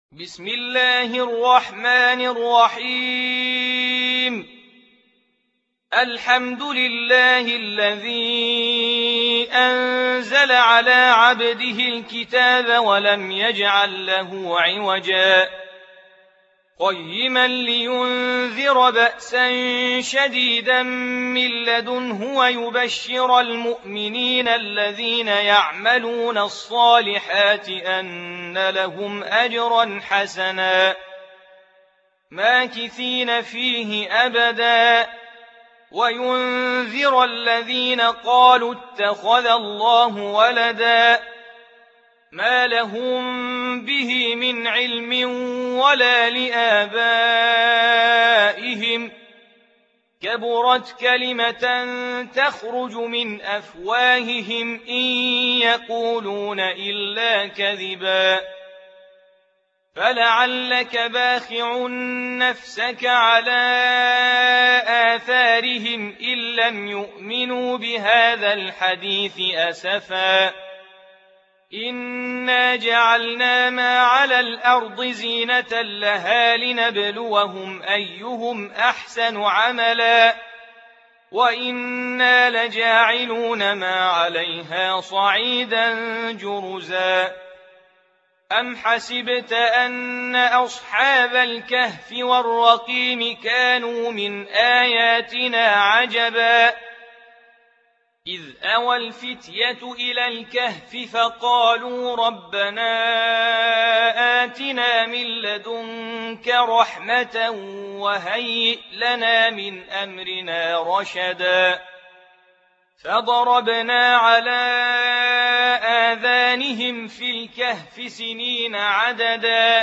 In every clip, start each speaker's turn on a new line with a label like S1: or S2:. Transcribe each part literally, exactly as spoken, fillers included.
S1: بسم الله الرحمن الرحيم. الحمد لله الذي أنزل على عبده الكتاب ولم يجعل له عوجا قيما لينذر بأسا شديدا من لدنه ويبشر المؤمنين الذين يعملون الصالحات أن لهم أجرا حسنا ماكثين فيه أبدا وينذر الذين قالوا اتخذ الله ولدا ما لهم به من علم ولا لآبائهم كبرت كلمة تخرج من أفواههم إن يقولون إلا كذبا فلعلك باخع نفسك على آثارهم إن لم يؤمنوا بهذا الحديث أسفا إنا جعلنا ما على الأرض زينة لها لنبلوهم أيهم أحسن عملا وإنا لجاعلون ما عليها صعيدا جرزا أم حسبت أن أصحاب الكهف والرقيم كانوا من آياتنا عجبا إذ أوى الفتية إلى الكهف فقالوا ربنا آتنا من لدنك رحمة وهيئ لنا من أمرنا رشدا فضربنا على آذانهم في الكهف سنين عددا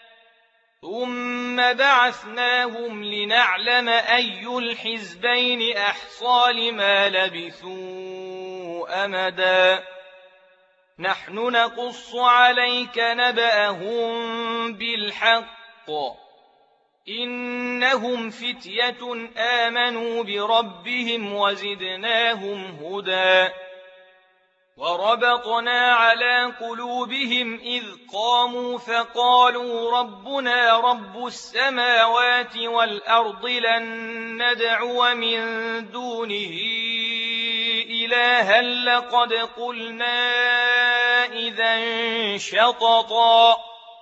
S1: ثم بعثناهم لنعلم أي الحزبين أحصى لما لبثوا أمدا نحن نقص عليك نبأهم بالحق إنهم فتية آمنوا بربهم وزدناهم هدى وربطنا على قلوبهم إذ قاموا فقالوا ربنا رب السماوات والأرض لن ندعو من دونه إلها لقد قلنا إذا شططا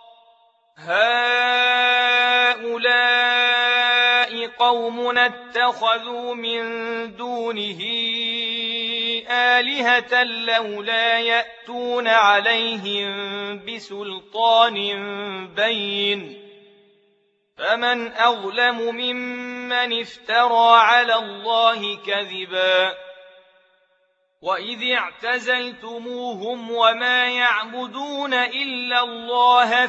S1: هؤلاء قومنا اتخذوا من دونه آلهة لولا يأتون عليهم بسلطان بين فمن أظلم ممن افترى على الله كذبا وإذ اعتزلتموهم وما يعبدون إلا الله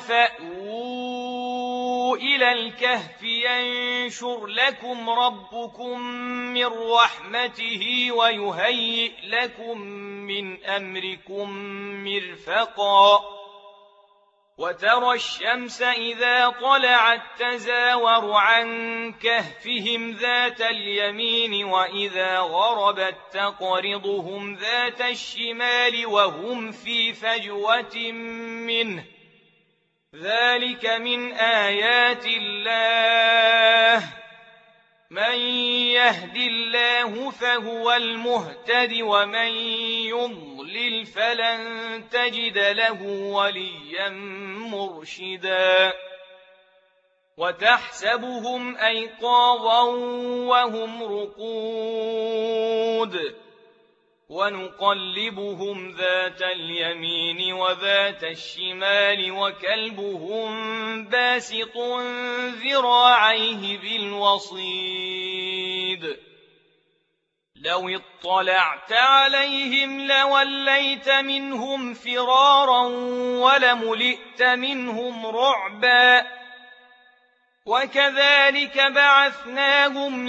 S1: فأووا إلى الكهف ينشر لكم ربكم من رحمته ويهيئ لكم من أمركم مرفقا وترى الشمس إذا طلعت تزاور عن كهفهم ذات اليمين وإذا غربت تقرضهم ذات الشمال وهم في فجوة منه ذلك من آيات الله من يهد الله فهو المهتد ومن يضلل فلن تجد له وليا مرشدا وتحسبهم أيقاظا وهم رقود ونقلبهم ذات اليمين وذات الشمال وكلبهم باسط ذراعيه بالوصيد لو اطلعت عليهم لوليت منهم فرارا ولملئت منهم رعبا وكذلك بعثناهم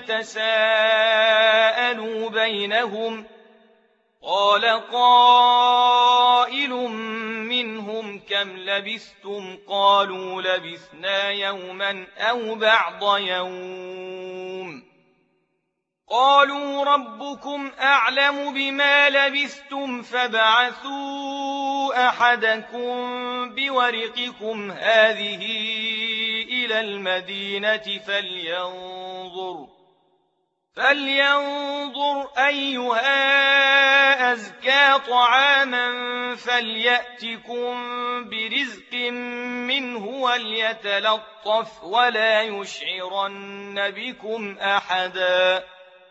S1: ليتساءلوا بينهم قال قائل منهم كم لبثتم قالوا لبثنا يوما أو بعض يوم قالوا ربكم أعلم بما لبثتم فابعثوا أحدكم بورقكم هذه إلى المدينة فلينظر فلينظر أيها أزكى طعاما فليأتكم برزق منه وليتلطف ولا يشعرن بكم أحدا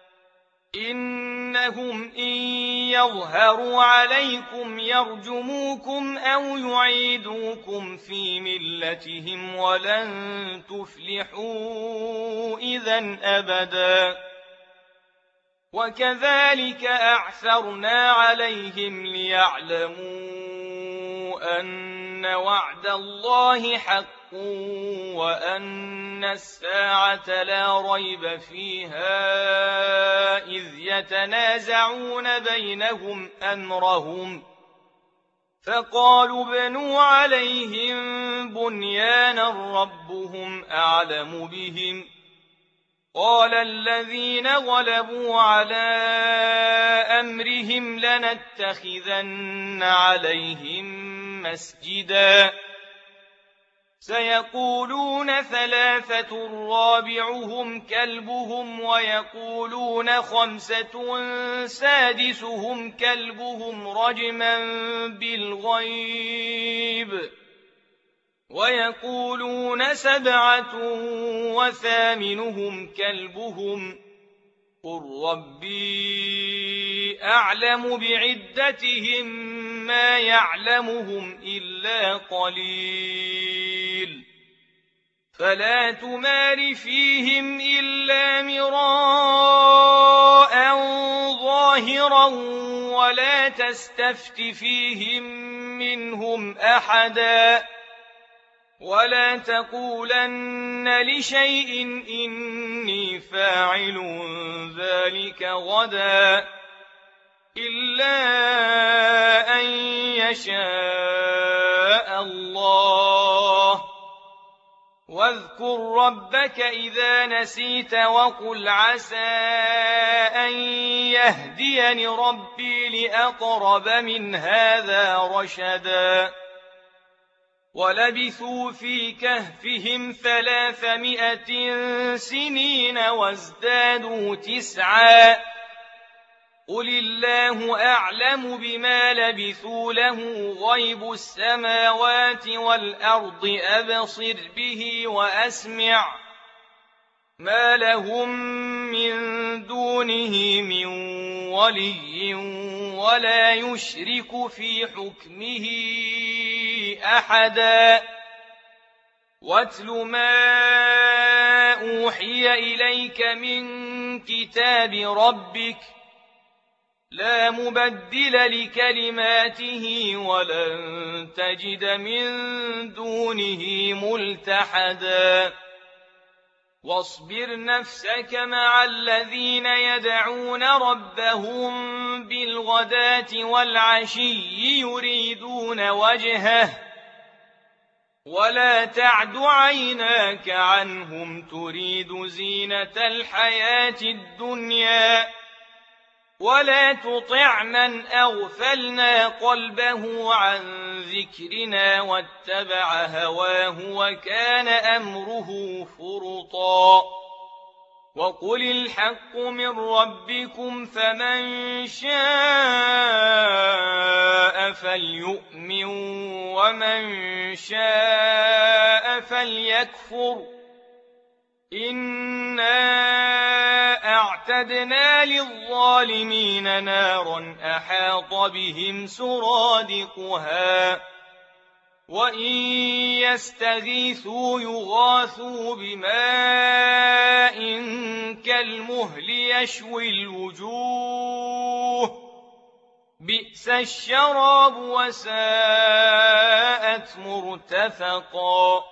S1: إنهم إن يظهروا عليكم يرجموكم أو يعيدوكم في ملتهم ولن تفلحوا إذا أبدا وكذلك أعثرنا عليهم ليعلموا أن وعد الله حق وأن الساعة لا ريب فيها إذ يتنازعون بينهم أمرهم فقالوا ابنوا عليهم بنيانا ربهم أعلم بهم قال الذين غلبوا على أمرهم لنتخذن عليهم مسجدا سيقولون ثلاثة رابعهم كلبهم ويقولون خمسة سادسهم كلبهم رجما بالغيب ويقولون سبعة وثامنهم كلبهم قل ربي أعلم بعدتهم ما يعلمهم إلا قليل فلا تمار فيهم إلا مراء ظاهرا ولا تستفت فيهم منهم أحدا ولا تقولن لشيء إني فاعل ذلك غدا إلا أن يشاء الله واذكر ربك إذا نسيت وقل عسى أن يهديني ربي لأقرب من هذا رشدا ولبثوا في كهفهم ثلاثمائة سنين وازدادوا تسعا قل الله أعلم بما لبثوا له غيب السماوات والأرض أبصر به وأسمع ما لهم من دونه من ولي ولا يشرك في حكمه أحدا واتل ما أوحي إليك من كتاب ربك لا مبدل لكلماته ولن تجد من دونه ملتحدا واصبر نفسك مع الذين يدعون ربهم بالغداة والعشي يريدون وجهه ولا تعد عيناك عنهم تريد زينة الحياة الدنيا ولا تطع من أغفلنا قلبه عن ذكرنا واتبع هواه وكان أمره فرطا وقل الحق من ربكم فمن شاء فليؤمن ومن شاء فليكفر إنا أعتدنا للظالمين نارا أحاط بهم سرادقها وإن يستغيثوا يغاثوا بماء كالمهل يشوي الوجوه بئس الشراب وساءت مرتفقا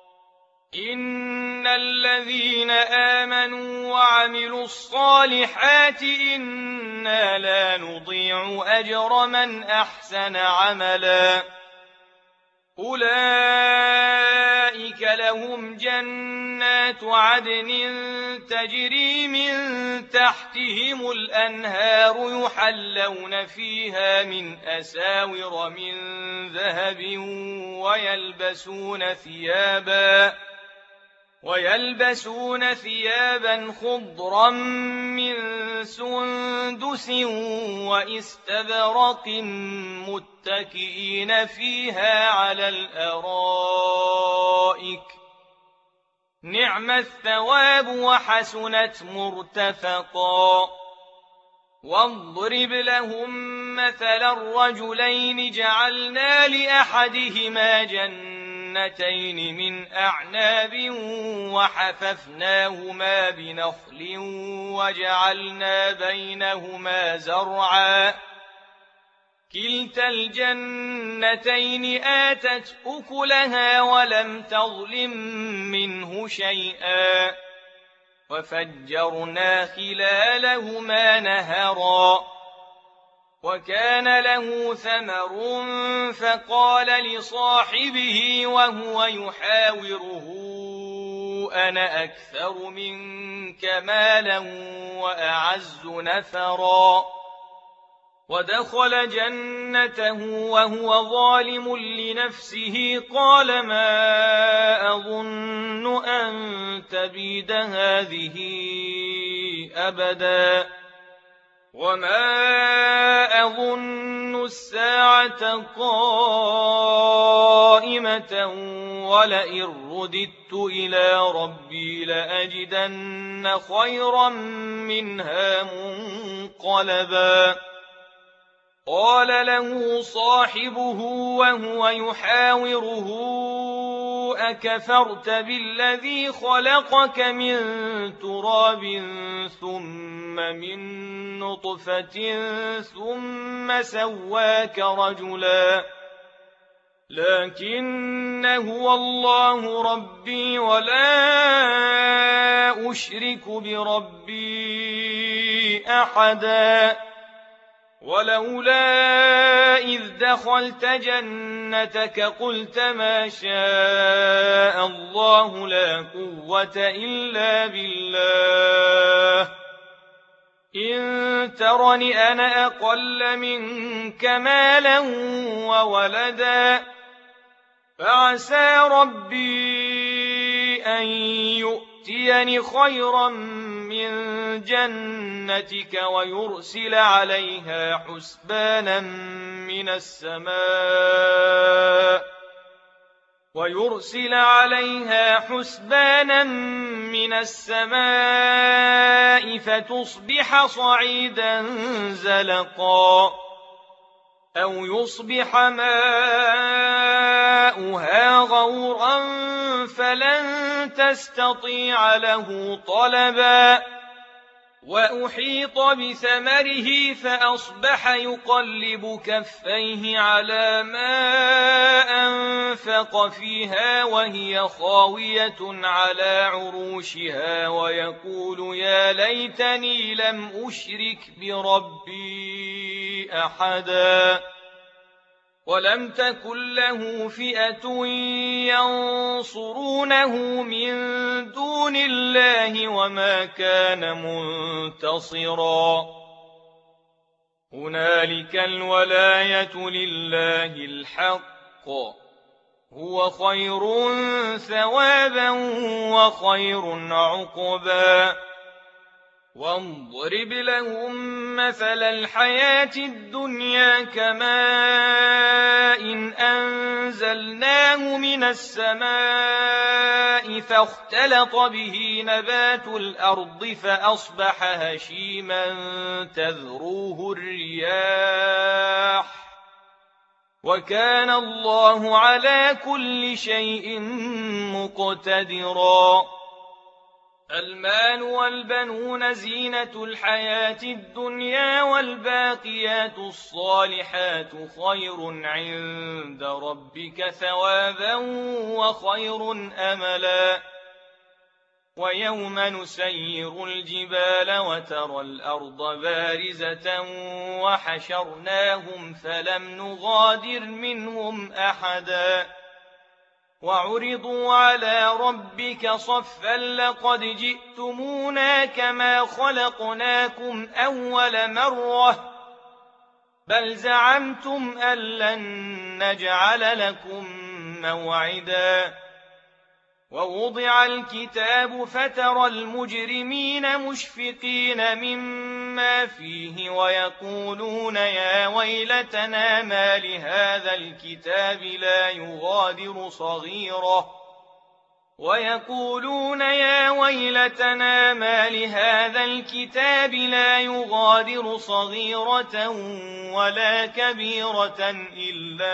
S1: إن الذين آمنوا وعملوا الصالحات إنا لا نضيع أجر من أحسن عملا أولئك لهم جنات عدن تجري من تحتهم الأنهار يحلون فيها من أساور من ذهب ويلبسون ثيابا ويلبسون ثيابا خضرا من سندس واستبرق متكئين فيها على الأرائك نعم الثواب وحسنت مرتفقا واضرب لهم مثلا الرجلين جعلنا لأحدهما جنتين من أعناب وحففناهما بنخل وجعلنا بينهما زرعا كلتا الجنتين آتت أكلها ولم تظلم منه شيئا وفجرنا خلالهما نهرا وكان له ثمر فقال لصاحبه وهو يحاوره أنا أكثر منك مالا وأعز نفرا ودخل جنته وهو ظالم لنفسه قال ما أظن أن تبيد هذه أبدا وما أظن الساعة قائمة ولئن رددت إلى ربي لأجدن خيرا منها منقلبا قال له صاحبه وهو يحاوره أكفرت بالذي خلقك من تراب ثم من نطفة ثم سواك رجلا لكن هو الله ربي ولا أشرك بربي أحدا ولولا إذ دخلت جنتك قلت ما شاء الله لا قوة إلا بالله إن ترني أنا أقل منك مالا وولدا فعسى ربي أن يؤتيني خيرا من جنتك ويرسل عليها حسبانا من السماء ويرسل عليها حسبانا من السماء فتصبح صعيدا زلقا أو يصبح ماؤها غورا فلن تستطيع له طلبا وأحيط بثمره فأصبح يقلب كفيه على ما أنفق فيها وهي خاوية على عروشها ويقول يا ليتني لم أشرك بربي أحدا ولم تكن له فئة ينصرونه من دون الله وما كان منتصرا هنالك الولاية لله الحق هو خير ثوابا وخير عقبا واضرب لهم مثل الحياة الدنيا كماء إن أنزلناه من السماء فاختلط به نبات الأرض فأصبح هشيما تذروه الرياح وكان الله على كل شيء مقتدرا المال والبنون زينة الحياة الدنيا والباقيات الصالحات خير عند ربك ثوابا وخير أملا ويوم نسير الجبال وترى الأرض بارزة وحشرناهم فلم نغادر منهم أحدا وعرضوا على ربك صفا لقد جئتمونا كما خلقناكم أول مرة بل زعمتم أن لن نجعل لكم موعدا ووضع الكتاب فترى المجرمين مشفقين مما فيه ويقولون يا ويلتنا ما لهذا الكتاب لا يغادر صغيرة ويقولون يا ويلتنا ما لهذا الكتاب لا يغادر صغيرة ولا كبيرة إلا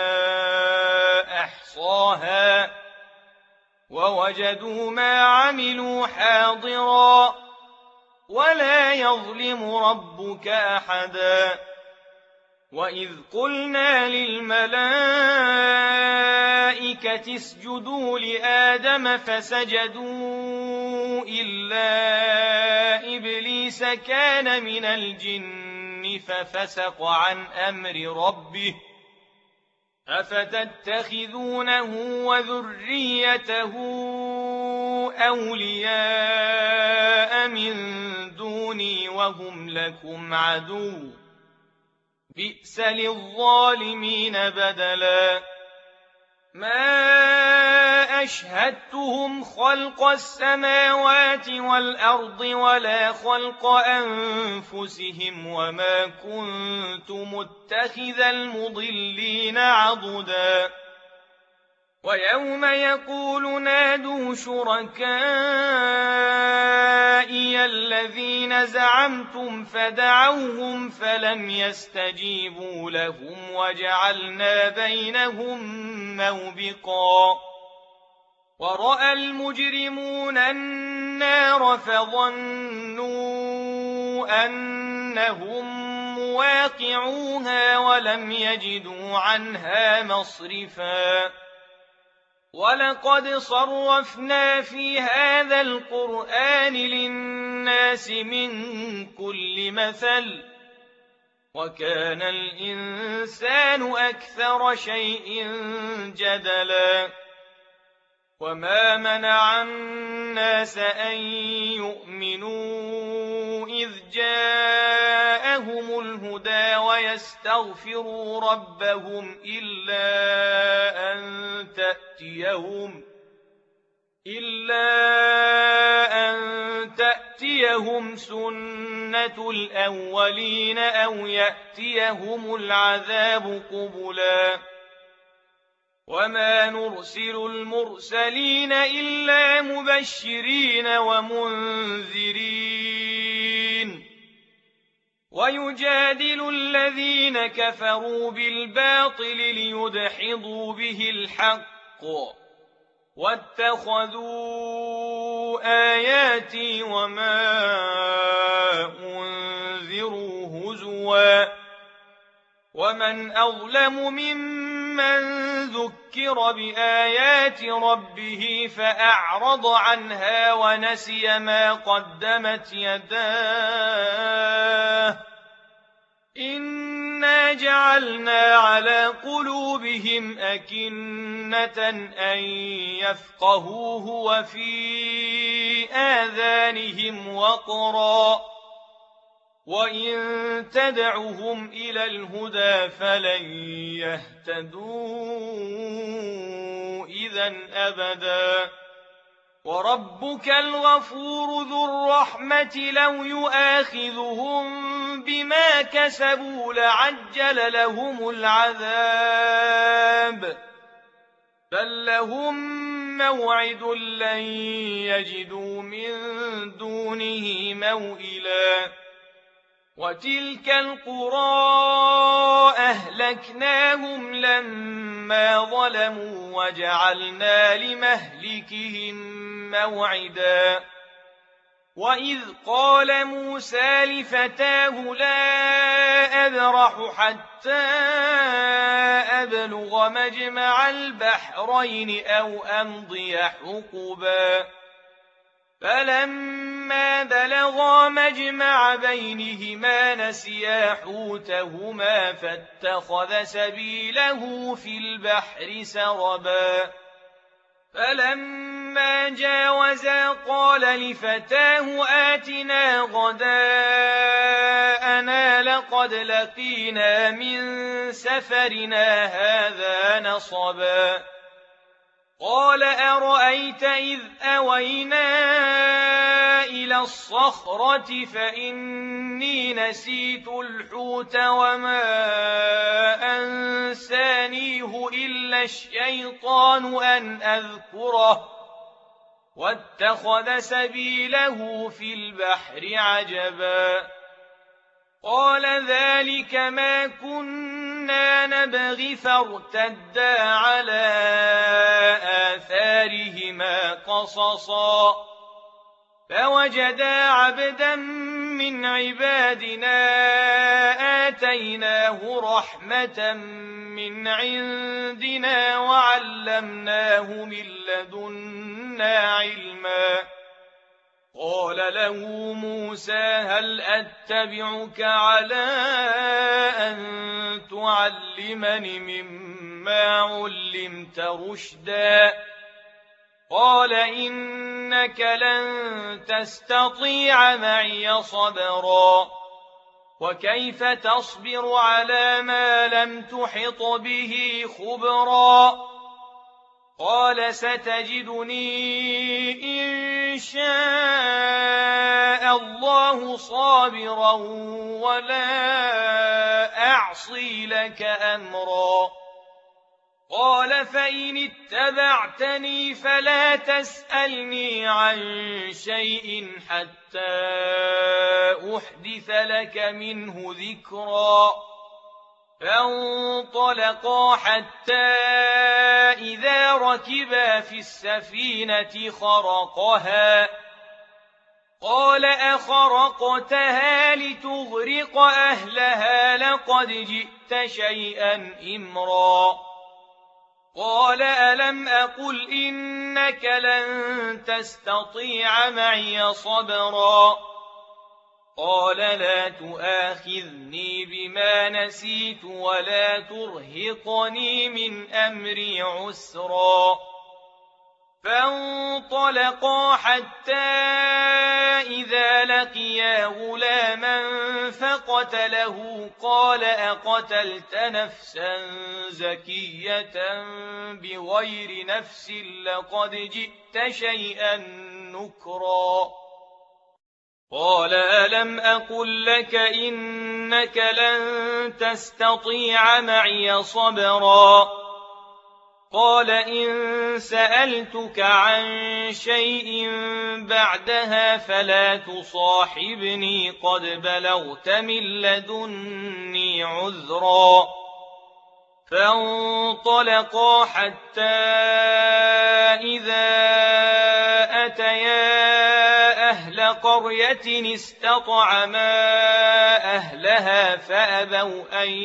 S1: أحصاها ووجدوا ما عملوا حاضرا ولا يظلم ربك أحدا وإذ قلنا للملائكة اسجدوا لآدم فسجدوا إلا إبليس كان من الجن ففسق عن أمر ربه أفتتخذونه وذريته أولياء من دوني وهم لكم عدو بئس للظالمين بدلا ما أشهدتهم خلق السماوات والأرض ولا خلق أنفسهم وما كنت متخذ المضلين عضدا ويوم يقول نادوا شركائي الذين زعمتم فدعوهم فلم يستجيبوا لهم وجعلنا بينهم موبقا ورأى المجرمون النار فظنوا أنهم مواقعوها ولم يجدوا عنها مصرفا ولقد صرفنا في هذا القرآن للناس من كل مثل وكان الإنسان أكثر شيء جدلا وما منع الناس أن يؤمنوا إذ جاءهم الهدى ويستغفروا ربهم إلا أن تأتيهم إلا أن تأتيهم سنة الأولين أو يأتيهم العذاب قبلا وما نرسل المرسلين إلا مبشرين ومنذرين ويجادل الذين كفروا بالباطل ليدحضوا به الحق واتخذوا آياتي وما أنذروا هزوا ومن أظلم ممن ذكر بآيات ربه فأعرض عنها ونسي ما قدمت يداه إنا جعلنا على قلوبهم أكنة أن يفقهوه وفي آذانهم وقرا وإن تدعهم إلى الهدى فلن يهتدوا إذا أبدا وربك الغفور ذو الرحمة لو يؤاخذهم بما كسبوا لعجل لهم العذاب بل لهم موعد لن يجدوا من دونه موئلا وتلك القرى أهلكناهم لما ظلموا وجعلنا لمهلكهم موعدا وإذ قال موسى لفتاه لا أبرح حتى أبلغ مجمع البحرين أو أمضي حقبا فلما بلغا مجمع بينهما نسيا حوتهما فاتخذ سبيله في البحر سربا فلما جاوزا قال لفتاه آتنا غداءنا لقد لقينا من سفرنا هذا نصبا قال أرأيت إذ أوينا إلى الصخرة فإني نسيت الحوت وما أنسانيه إلا الشيطان أن أذكره واتخذ سبيله في البحر عجبا قال ذلك ما كنا نبغي فارتدا على آثارهما قصصا فوجدا عبدا من عبادنا آتيناه رحمة من عندنا وعلمناه من لدنا علما قال له موسى هل أتبعك على أن تعلمني مما علمت رشدا قال إنك لن تستطيع معي صبرا وكيف تصبر على ما لم تحط به خبرا قال ستجدني إن شاء الله صابرا ولا أعصي لك أمرا قال فإن اتبعتني فلا تسألني عن شيء حتى أحدث لك منه ذكرا فانطلقا حتى إذا ركبا في السفينة خرقها قال أخرقتها لتغرق أهلها لقد جئت شيئا إمرا قال ألم أقل إنك لن تستطيع معي صبرا قال لا تؤاخذني بما نسيت ولا ترهقني من أمري عسرا فانطلقا حتى إذا لقيا غلاما فقتله قال أقتلت نفسا زكية بغير نفس لقد جئت شيئا نكرا قال ألم أقل لك إنك لن تستطيع معي صبرا قال إن سألتك عن شيء بعدها فلا تصاحبني قد بلغت من لدني عذرا فانطلقا حتى إذا أتيا أهل قرية استطعما أهلها فأبوا أن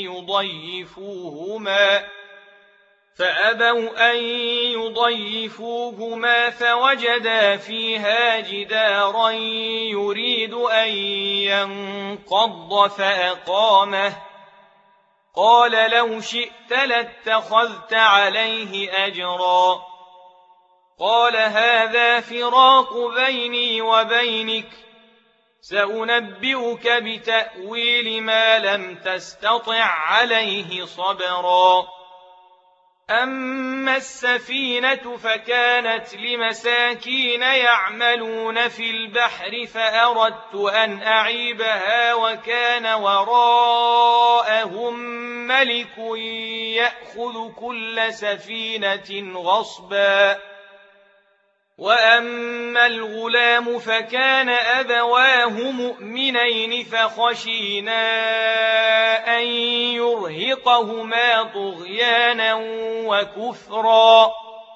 S1: يضيفوهما فأبوا أن يضيفوهما فوجدا فيها جدارا يريد أن ينقض فأقامه قال لو شئت لاتخذت عليه أجرا قال هذا فراق بيني وبينك سأنبئك بتأويل ما لم تستطع عليه صبرا أما السفينة فكانت لمساكين يعملون في البحر فأردت أن أعيبها وكان وراءهم ملك يأخذ كل سفينة غصبا وأما الغلام فكان أبواه مؤمنين فخشينا أن يرهقهما طغيانا وكفرا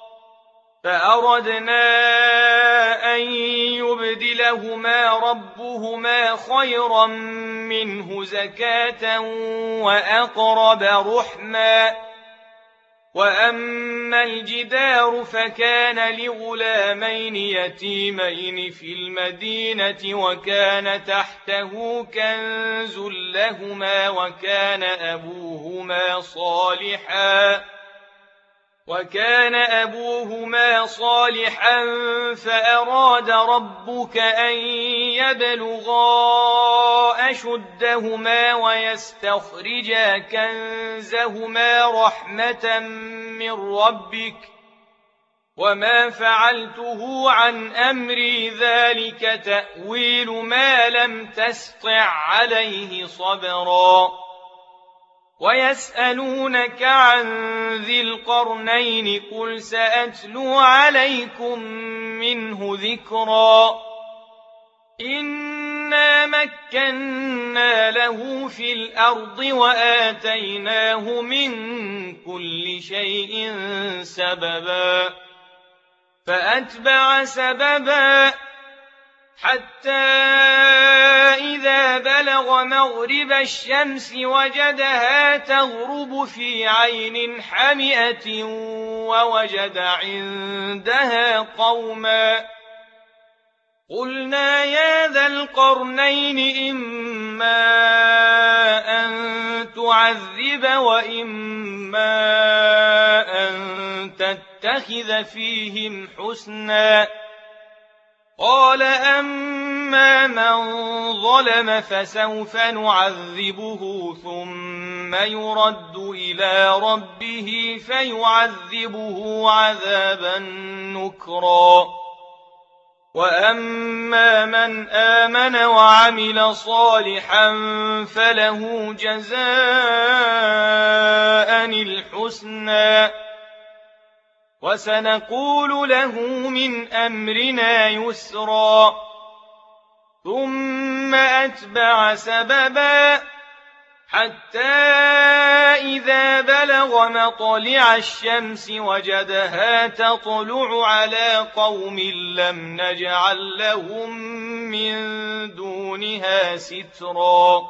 S1: فأردنا أن يبدلهما ربهما خيرا منه زكاة وأقرب رحما وأما الجدار فكان لغلامين يتيمين في المدينة وكان تحته كنز لهما وكان أبوهما صالحا وكان أبوهما صالحا فأراد ربك أن يبلغا أشدهما ويستخرجا كنزهما رحمة من ربك وما فعلته عن أمري ذلك تأويل ما لم تسطع عليه صبرا ويسألونك عن ذي القرنين قل سأتلو عليكم منه ذكرا إنا مكنا له في الأرض وآتيناه من كل شيء سببا فأتبع سببا حتى إذا بلغ مغرب الشمس وجدها تغرب في عين حمئة ووجد عندها قوما قلنا يا ذا القرنين إما أن تعذب وإما أن تتخذ فيهم حسنا قال أما من ظلم فسوف نعذبه ثم يرد إلى ربه فيعذبه عذابا نكرا وأما من آمن وعمل صالحا فله جزاء الحسنى وسنقول له من أمرنا يسرا ثم أتبع سببا حتى إذا بلغ مطلع الشمس وجدها تطلع على قوم لم نجعل لهم من دونها سترا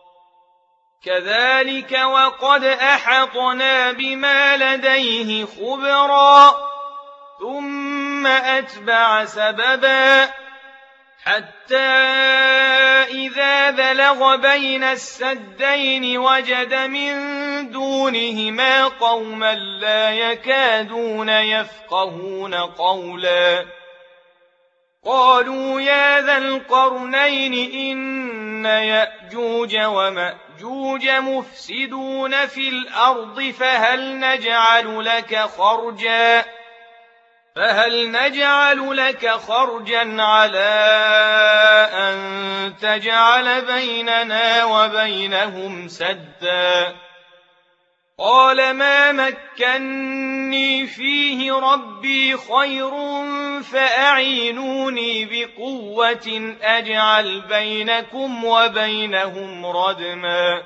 S1: كذلك وقد أحطنا بما لديه خبرا ثم أتبع سببا حتى إذا بلغ بين السدين وجد من دونهما قوما لا يكادون يفقهون قولا قالوا يا ذا القرنين إن يأجوج ومأجوج مفسدون في الأرض فهل نجعل لك خرجا فهل نجعل لك خرجا على أن تجعل بيننا وبينهم سدا قال ما مكني فيه ربي خير فأعينوني بقوة أجعل بينكم وبينهم ردما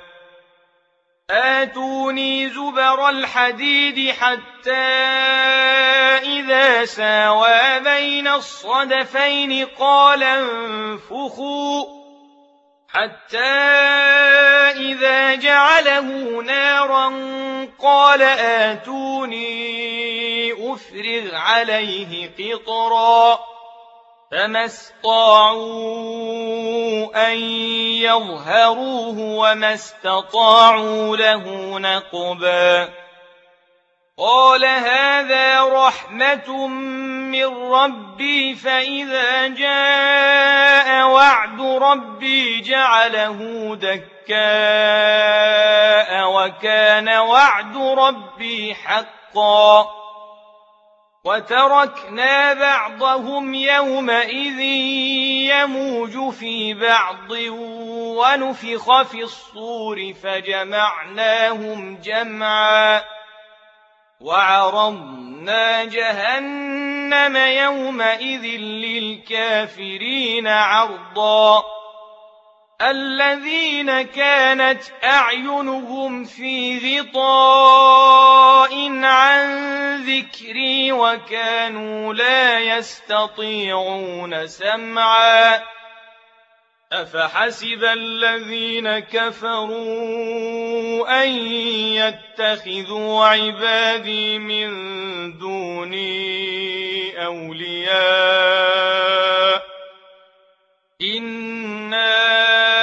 S1: آتوني زبر الحديد حتى إذا ساوى بين الصدفين قال انفخوا حتى إذا جعله نارا قال آتوني أفرغ عليه قطرا فما استطاعوا أن يظهروه وما استطاعوا له نقبا قال هذا رحمة من ربي فإذا جاء وعد ربي جعله دكاء وكان وعد ربي حقا وتركنا بعضهم يومئذ يموج في بعض ونفخ في الصور فجمعناهم جمعا وعرضنا جهنم يومئذ للكافرين عرضا الذين كانت أعينهم في غطاء عن ذكري وكانوا لا يستطيعون سمعا أفحسب الذين كفروا أن يتخذوا عبادي من دوني أولياء إنا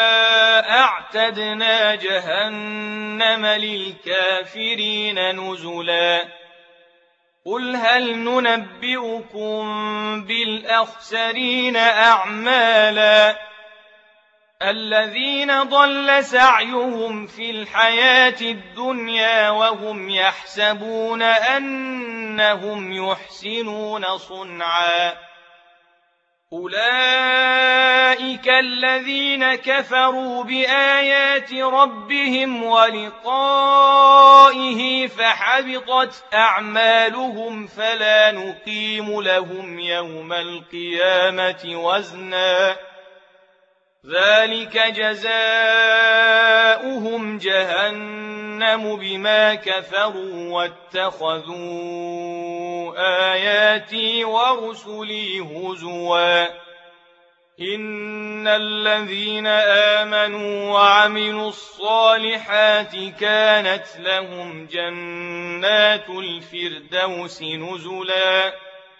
S1: أعتدنا جهنم للكافرين نزلا قل هل ننبئكم بالأخسرين أعمالا الذين ضل سعيهم في الحياة الدنيا وهم يحسبون أنهم يحسنون صنعا أولئك الذين كفروا بآيات ربهم ولقائه فحبطت أعمالهم فلا نقيم لهم يوم القيامة وزنا ذلك جزاؤهم جهنم بما كفروا واتخذوا آياتي ورسلي هزوا إن الذين آمنوا وعملوا الصالحات كانت لهم جنات الفردوس نزلا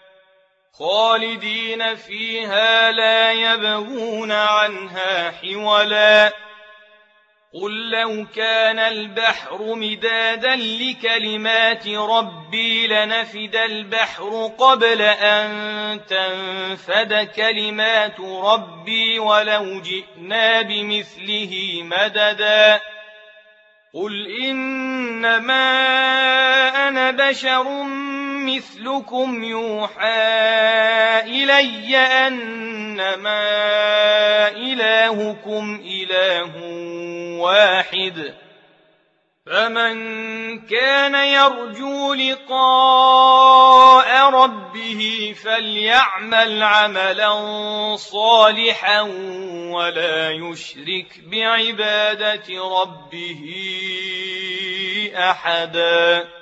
S1: خالدين فيها لا يبغون عنها حولا قل لو كان البحر مدادا لكلمات ربي لنفد البحر قبل أن تنفد كلمات ربي ولو جئنا بمثله مددا قل إنما أنا بشر مثلكم يوحى إلي أنما إلهكم إله واحد فمن كان يرجو لقاء ربه فليعمل عملا صالحا ولا يشرك بعبادة ربه أحدا.